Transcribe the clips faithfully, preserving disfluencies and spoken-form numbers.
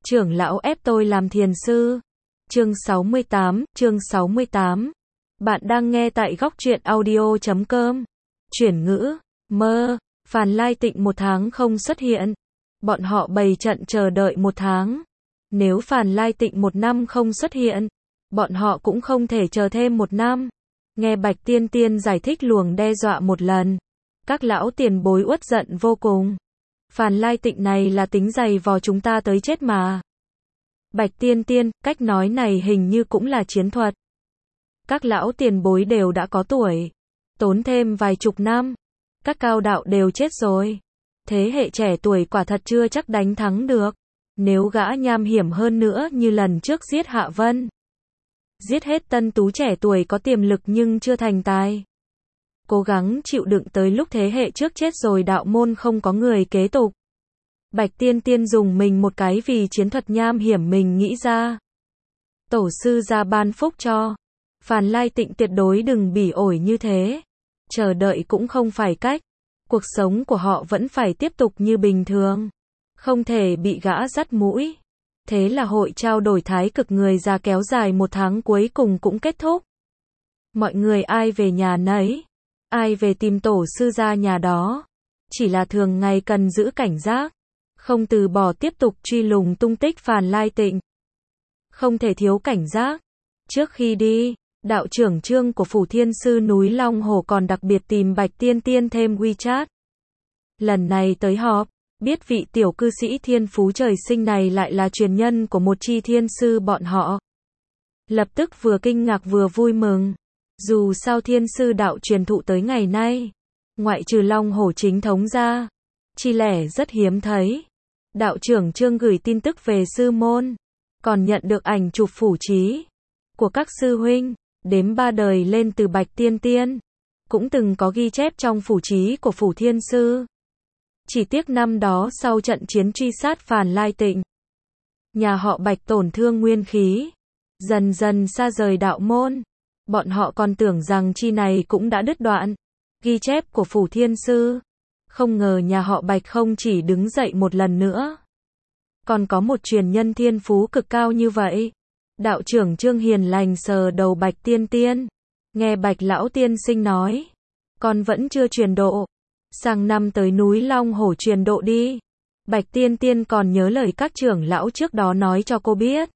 Trưởng lão ép tôi làm thiền sư. Chương sáu mươi tám, chương sáu mươi tám. Bạn đang nghe tại góc truyện audio chấm com. Chuyển ngữ, mơ, Phàn Lai Tịnh một tháng không xuất hiện. Bọn họ bày trận chờ đợi một tháng. Nếu Phàn Lai Tịnh một năm không xuất hiện, bọn họ cũng không thể chờ thêm một năm. Nghe Bạch Tiên Tiên giải thích luồng đe dọa một lần, các lão tiền bối uất giận vô cùng. Phàn Lai Tịnh này là tính giày vò chúng ta tới chết mà. Bạch Tiên Tiên, cách nói này hình như cũng là chiến thuật. Các lão tiền bối đều đã có tuổi, tốn thêm vài chục năm, các cao đạo đều chết rồi. Thế hệ trẻ tuổi quả thật chưa chắc đánh thắng được. Nếu gã nham hiểm hơn nữa như lần trước giết Hạ Vân, giết hết tân tú trẻ tuổi có tiềm lực nhưng chưa thành tài, cố gắng chịu đựng tới lúc thế hệ trước chết rồi đạo môn không có người kế tục. Bạch Tiên Tiên dùng mình một cái vì chiến thuật nham hiểm mình nghĩ ra. Tổ sư ra ban phúc cho. Phàn Lai Tịnh tuyệt đối đừng bỉ ổi như thế. Chờ đợi cũng không phải cách. Cuộc sống của họ vẫn phải tiếp tục như bình thường. Không thể bị gã dắt mũi. Thế là hội trao đổi thái cực người già kéo dài một tháng cuối cùng cũng kết thúc. Mọi người ai về nhà nấy, ai về tìm tổ sư ra nhà đó. Chỉ là thường ngày cần giữ cảnh giác, không từ bỏ tiếp tục truy lùng tung tích Phàn Lai Tịnh. Không thể thiếu cảnh giác. Trước khi đi, đạo trưởng Trương của Phủ Thiên Sư núi Long Hồ còn đặc biệt tìm Bạch Tiên Tiên thêm WeChat. Lần này tới họp, biết vị tiểu cư sĩ thiên phú trời sinh này lại là truyền nhân của một chi thiên sư bọn họ. Lập tức vừa kinh ngạc vừa vui mừng. Dù sao thiên sư đạo truyền thụ tới ngày nay, ngoại trừ Long Hổ chính thống ra, chi lẻ rất hiếm thấy. Đạo trưởng Trương gửi tin tức về sư môn, còn nhận được ảnh chụp phủ trí của các sư huynh, đếm ba đời lên từ Bạch Tiên Tiên, cũng từng có ghi chép trong phủ trí của Phủ Thiên Sư. Chỉ tiếc năm đó sau trận chiến truy sát Phàn Lai Tịnh, nhà họ Bạch tổn thương nguyên khí, dần dần xa rời đạo môn. Bọn họ còn tưởng rằng chi này cũng đã đứt đoạn ghi chép của Phủ Thiên Sư. Không ngờ nhà họ Bạch không chỉ đứng dậy một lần nữa, còn có một truyền nhân thiên phú cực cao như vậy. Đạo trưởng Trương hiền lành sờ đầu Bạch Tiên Tiên, nghe Bạch lão tiên sinh nói, con vẫn chưa truyền độ, sang năm tới núi Long Hổ truyền độ đi. Bạch Tiên Tiên còn nhớ lời các trưởng lão trước đó nói cho cô biết.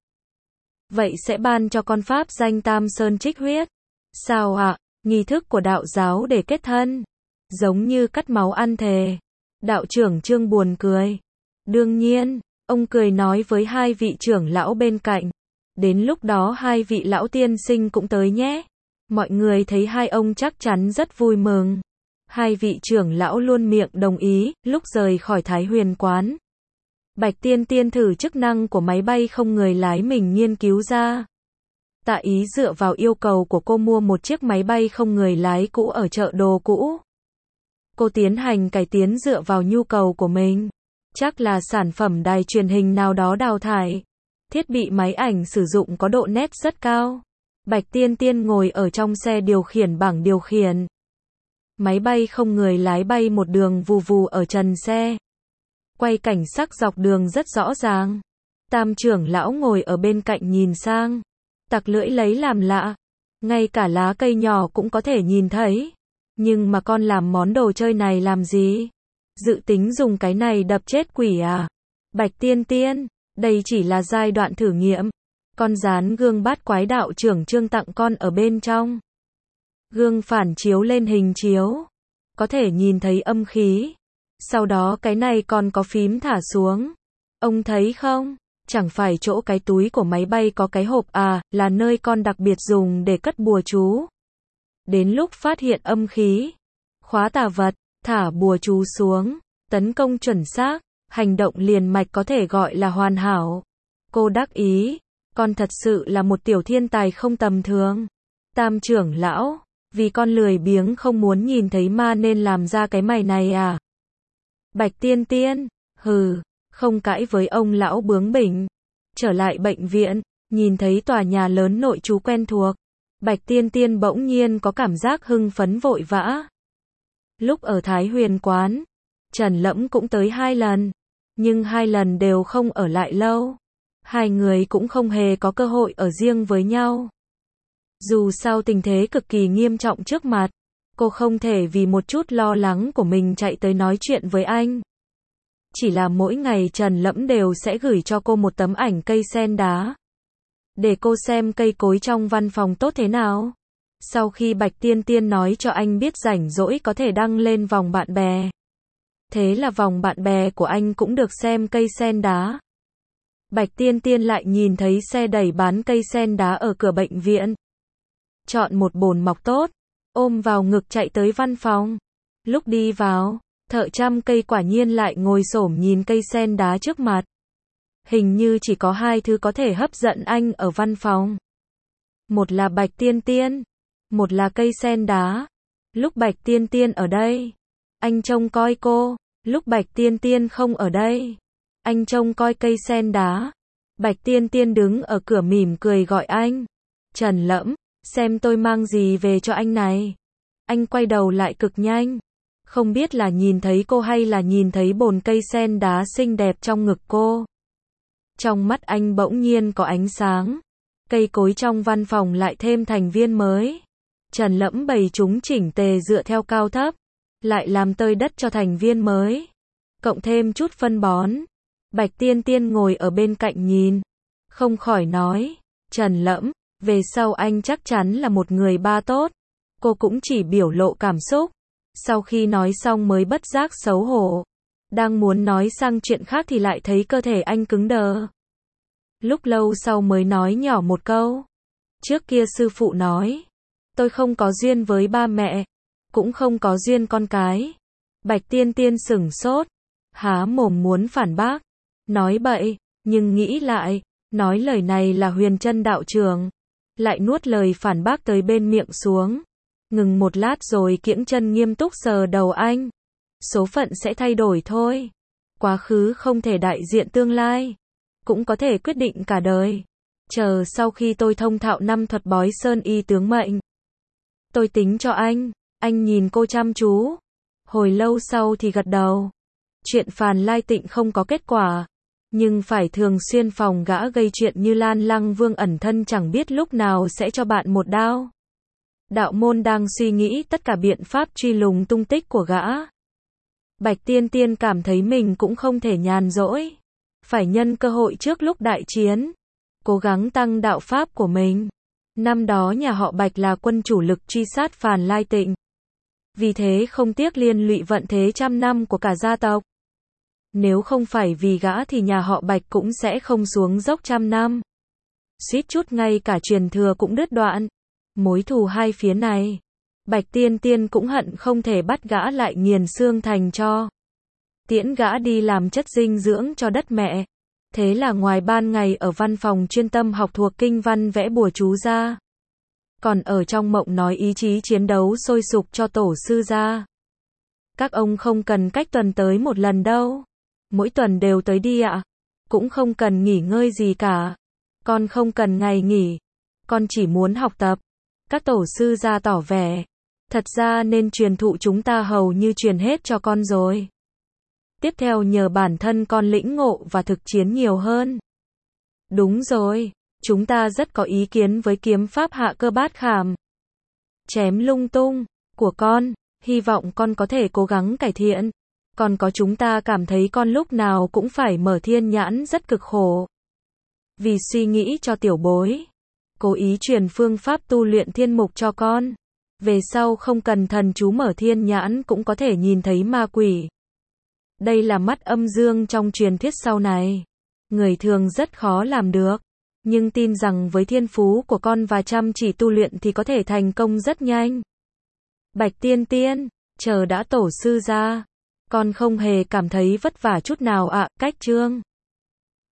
Vậy sẽ ban cho con pháp danh Tam Sơn Trích Huyết. Sao ạ? À? Nghi thức của đạo giáo để kết thân, giống như cắt máu ăn thề. Đạo trưởng Trương buồn cười. Đương nhiên, ông cười nói với hai vị trưởng lão bên cạnh. Đến lúc đó hai vị lão tiên sinh cũng tới nhé. Mọi người thấy hai ông chắc chắn rất vui mừng. Hai vị trưởng lão luôn miệng đồng ý. Lúc rời khỏi Thái Huyền quán, Bạch Tiên Tiên thử chức năng của máy bay không người lái mình nghiên cứu ra. Tạ Ý dựa vào yêu cầu của cô mua một chiếc máy bay không người lái cũ ở chợ đồ cũ. Cô tiến hành cải tiến dựa vào nhu cầu của mình. Chắc là sản phẩm đài truyền hình nào đó đào thải. Thiết bị máy ảnh sử dụng có độ nét rất cao. Bạch Tiên Tiên ngồi ở trong xe điều khiển bảng điều khiển. Máy bay không người lái bay một đường vù vù ở trần xe. Quay cảnh sắc dọc đường rất rõ ràng. Tam trưởng lão ngồi ở bên cạnh nhìn sang, tặc lưỡi lấy làm lạ. Ngay cả lá cây nhỏ cũng có thể nhìn thấy. Nhưng mà con làm món đồ chơi này làm gì? Dự tính dùng cái này đập chết quỷ à? Bạch Tiên Tiên, đây chỉ là giai đoạn thử nghiệm. Con dán gương bát quái đạo trưởng Trương tặng con ở bên trong. Gương phản chiếu lên hình chiếu, có thể nhìn thấy âm khí. Sau đó cái này còn có phím thả xuống. Ông thấy không? Chẳng phải chỗ cái túi của máy bay có cái hộp à, là nơi con đặc biệt dùng để cất bùa chú. Đến lúc phát hiện âm khí, khóa tà vật, thả bùa chú xuống, tấn công chuẩn xác, hành động liền mạch có thể gọi là hoàn hảo. Cô đắc ý, con thật sự là một tiểu thiên tài không tầm thường. Tam trưởng lão, vì con lười biếng không muốn nhìn thấy ma nên làm ra cái mày này à? Bạch Tiên Tiên, hừ, không cãi với ông lão bướng bỉnh. Trở lại bệnh viện, nhìn thấy tòa nhà lớn nội trú quen thuộc, Bạch Tiên Tiên bỗng nhiên có cảm giác hưng phấn vội vã. Lúc ở Thái Huyền quán, Trần Lẫm cũng tới hai lần, nhưng hai lần đều không ở lại lâu. Hai người cũng không hề có cơ hội ở riêng với nhau. Dù sao tình thế cực kỳ nghiêm trọng trước mặt, cô không thể vì một chút lo lắng của mình chạy tới nói chuyện với anh. Chỉ là mỗi ngày Trần Lẫm đều sẽ gửi cho cô một tấm ảnh cây sen đá, để cô xem cây cối trong văn phòng tốt thế nào. Sau khi Bạch Tiên Tiên nói cho anh biết rảnh rỗi có thể đăng lên vòng bạn bè, thế là vòng bạn bè của anh cũng được xem cây sen đá. Bạch Tiên Tiên lại nhìn thấy xe đẩy bán cây sen đá ở cửa bệnh viện. Chọn một bồn mọc tốt, ôm vào ngực chạy tới văn phòng. Lúc đi vào, thợ chăm cây quả nhiên lại ngồi xổm nhìn cây sen đá trước mặt. Hình như chỉ có hai thứ có thể hấp dẫn anh ở văn phòng. Một là Bạch Tiên Tiên, một là cây sen đá. Lúc Bạch Tiên Tiên ở đây, anh trông coi cô. Lúc Bạch Tiên Tiên không ở đây, anh trông coi cây sen đá. Bạch Tiên Tiên đứng ở cửa mỉm cười gọi anh. Trần Lẫm, xem tôi mang gì về cho anh này. Anh quay đầu lại cực nhanh. Không biết là nhìn thấy cô hay là nhìn thấy bồn cây sen đá xinh đẹp trong ngực cô. Trong mắt anh bỗng nhiên có ánh sáng. Cây cối trong văn phòng lại thêm thành viên mới. Trần Lẫm bày chúng chỉnh tề dựa theo cao thấp, lại làm tơi đất cho thành viên mới, cộng thêm chút phân bón. Bạch Tiên Tiên ngồi ở bên cạnh nhìn, không khỏi nói, Trần Lẫm, về sau anh chắc chắn là một người ba tốt. Cô cũng chỉ biểu lộ cảm xúc. Sau khi nói xong mới bất giác xấu hổ. Đang muốn nói sang chuyện khác thì lại thấy cơ thể anh cứng đờ. Lúc lâu sau mới nói nhỏ một câu. Trước kia sư phụ nói, tôi không có duyên với ba mẹ, cũng không có duyên con cái. Bạch Tiên Tiên sửng sốt, há mồm muốn phản bác, nói bậy, nhưng nghĩ lại, nói lời này là Huyền Trân đạo trưởng, lại nuốt lời phản bác tới bên miệng xuống. Ngừng một lát rồi kiễng chân nghiêm túc sờ đầu anh. Số phận sẽ thay đổi thôi. Quá khứ không thể đại diện tương lai, cũng có thể quyết định cả đời. Chờ sau khi tôi thông thạo năm thuật bói sơn y tướng mệnh, tôi tính cho anh. Anh nhìn cô chăm chú. Hồi lâu sau thì gật đầu. Chuyện Phàn Lai Tịnh không có kết quả, nhưng phải thường xuyên phòng gã gây chuyện như Lan Lăng Vương ẩn thân chẳng biết lúc nào sẽ cho bạn một đao. Đạo môn đang suy nghĩ tất cả biện pháp truy lùng tung tích của gã. Bạch Tiên Tiên cảm thấy mình cũng không thể nhàn rỗi, phải nhân cơ hội trước lúc đại chiến, cố gắng tăng đạo pháp của mình. Năm đó nhà họ Bạch là quân chủ lực truy sát Phàn Lai Tịnh, vì thế không tiếc liên lụy vận thế trăm năm của cả gia tộc. Nếu không phải vì gã thì nhà họ Bạch cũng sẽ không xuống dốc trăm năm. Suýt chút ngay cả truyền thừa cũng đứt đoạn. Mối thù hai phía này, Bạch Tiên Tiên cũng hận không thể bắt gã lại nghiền xương thành tro. Tiễn gã đi làm chất dinh dưỡng cho đất mẹ. Thế là ngoài ban ngày ở văn phòng chuyên tâm học thuộc kinh văn vẽ bùa chú ra, còn ở trong mộng nói ý chí chiến đấu sôi sục cho tổ sư ra. Các ông không cần cách tuần tới một lần đâu. Mỗi tuần đều tới đi ạ. Cũng không cần nghỉ ngơi gì cả. Con không cần ngày nghỉ. Con chỉ muốn học tập. Các tổ sư ra tỏ vẻ. Thật ra nên truyền thụ chúng ta hầu như truyền hết cho con rồi. Tiếp theo nhờ bản thân con lĩnh ngộ và thực chiến nhiều hơn. Đúng rồi, chúng ta rất có ý kiến với kiếm pháp hạ cơ bát khảm. Chém lung tung của con, hy vọng con có thể cố gắng cải thiện. Còn có chúng ta cảm thấy con lúc nào cũng phải mở thiên nhãn rất cực khổ. Vì suy nghĩ cho tiểu bối, cố ý truyền phương pháp tu luyện thiên mục cho con. Về sau không cần thần chú mở thiên nhãn cũng có thể nhìn thấy ma quỷ. Đây là mắt âm dương trong truyền thuyết sau này. Người thường rất khó làm được. Nhưng tin rằng với thiên phú của con và chăm chỉ tu luyện thì có thể thành công rất nhanh. Bạch Tiên Tiên, chờ đã tổ sư ra. Con không hề cảm thấy vất vả chút nào ạ. À, cách chương